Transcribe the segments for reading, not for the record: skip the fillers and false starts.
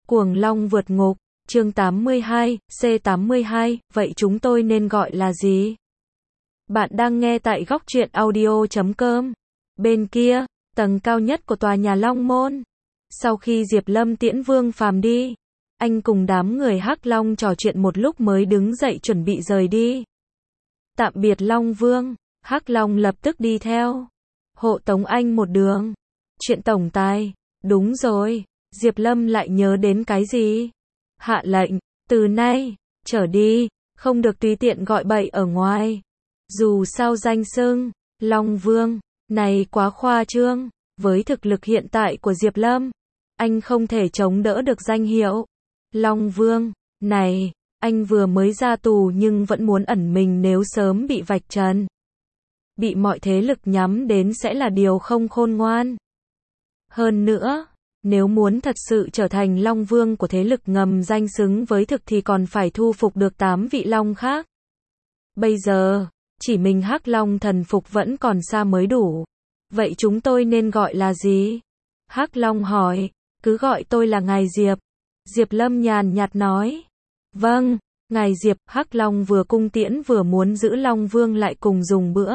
Cuồng Long vượt ngục, chương 82, C82, vậy chúng tôi nên gọi là gì? Bạn đang nghe tại góc truyện audio.com. Bên kia, tầng cao nhất của tòa nhà Long Môn. Sau khi Diệp Lâm tiễn Vương Phàm đi, anh cùng đám người Hắc Long trò chuyện một lúc mới đứng dậy chuẩn bị rời đi. Tạm biệt Long Vương, Hắc Long lập tức đi theo. Hộ tống anh một đường. Chuyện tổng tài, đúng rồi, Diệp Lâm lại nhớ đến cái gì? Hạ lệnh, từ nay trở đi, không được tùy tiện gọi bậy ở ngoài. Dù sao danh xưng Long Vương này quá khoa trương, với thực lực hiện tại của Diệp Lâm, anh không thể chống đỡ được danh hiệu Long Vương này. Anh vừa mới ra tù nhưng vẫn muốn ẩn mình, nếu sớm bị vạch trần, bị mọi thế lực nhắm đến sẽ là điều không khôn ngoan. Hơn nữa, nếu muốn thật sự trở thành Long Vương của thế lực ngầm danh xứng với thực thì còn phải thu phục được 8 vị Long khác. Bây giờ, chỉ mình Hắc Long thần phục vẫn còn xa mới đủ. Vậy chúng tôi nên gọi là gì? Hắc Long hỏi. Cứ gọi tôi là Ngài Diệp. Diệp Lâm nhàn nhạt nói. Vâng, Ngài Diệp. Hắc Long vừa cung tiễn vừa muốn giữ Long Vương lại cùng dùng bữa.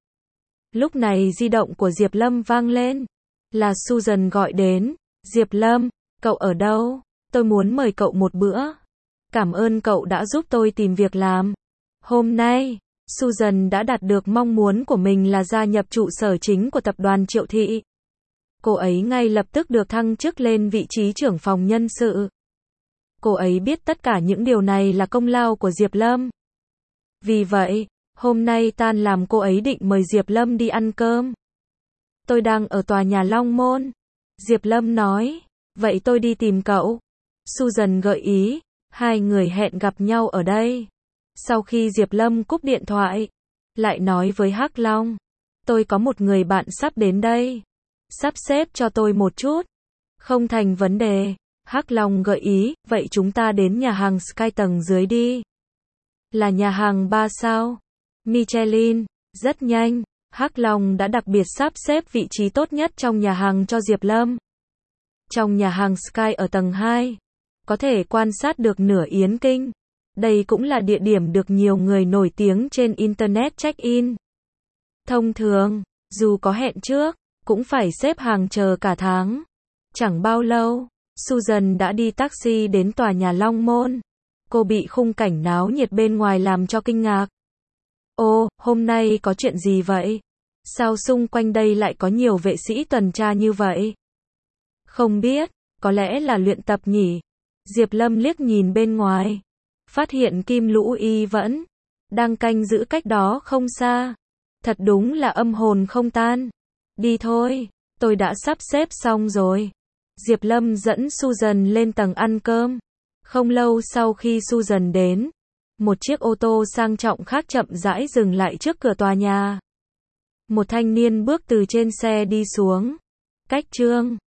Lúc này di động của Diệp Lâm vang lên. Là Susan gọi đến. Diệp Lâm, cậu ở đâu? Tôi muốn mời cậu một bữa. Cảm ơn cậu đã giúp tôi tìm việc làm. Hôm nay, Susan đã đạt được mong muốn của mình là gia nhập trụ sở chính của tập đoàn Triệu Thị. Cô ấy ngay lập tức được thăng chức lên vị trí trưởng phòng nhân sự. Cô ấy biết tất cả những điều này là công lao của Diệp Lâm. Vì vậy, hôm nay tan làm cô ấy định mời Diệp Lâm đi ăn cơm. Tôi đang ở tòa nhà Long Môn. Diệp Lâm nói. Vậy tôi đi tìm cậu. Susan gợi ý. Hai người hẹn gặp nhau ở đây. Sau khi Diệp Lâm cúp điện thoại, lại nói với Hắc Long. Tôi có một người bạn sắp đến đây. Sắp xếp cho tôi một chút. Không thành vấn đề. Hắc Long gợi ý. Vậy chúng ta đến nhà hàng Sky tầng dưới đi. Là nhà hàng 3 sao Michelin. Rất nhanh, Hắc Long đã đặc biệt sắp xếp vị trí tốt nhất trong nhà hàng cho Diệp Lâm. Trong nhà hàng Sky ở tầng 2, có thể quan sát được nửa Yến Kinh. Đây cũng là địa điểm được nhiều người nổi tiếng trên Internet check-in. Thông thường, dù có hẹn trước, cũng phải xếp hàng chờ cả tháng. Chẳng bao lâu, Susan đã đi taxi đến tòa nhà Long Môn. Cô bị khung cảnh náo nhiệt bên ngoài làm cho kinh ngạc. Ô, hôm nay có chuyện gì vậy? Sao xung quanh đây lại có nhiều vệ sĩ tuần tra như vậy? Không biết, có lẽ là luyện tập nhỉ? Diệp Lâm liếc nhìn bên ngoài, phát hiện Kim Lũ Y vẫn đang canh giữ cách đó không xa. Thật đúng là âm hồn không tan. Đi thôi, tôi đã sắp xếp xong rồi. Diệp Lâm dẫn Susan lên tầng ăn cơm. Không lâu sau khi Susan đến, một chiếc ô tô sang trọng khác chậm rãi dừng lại trước cửa tòa nhà. Một thanh niên bước từ trên xe đi xuống. Cách Trương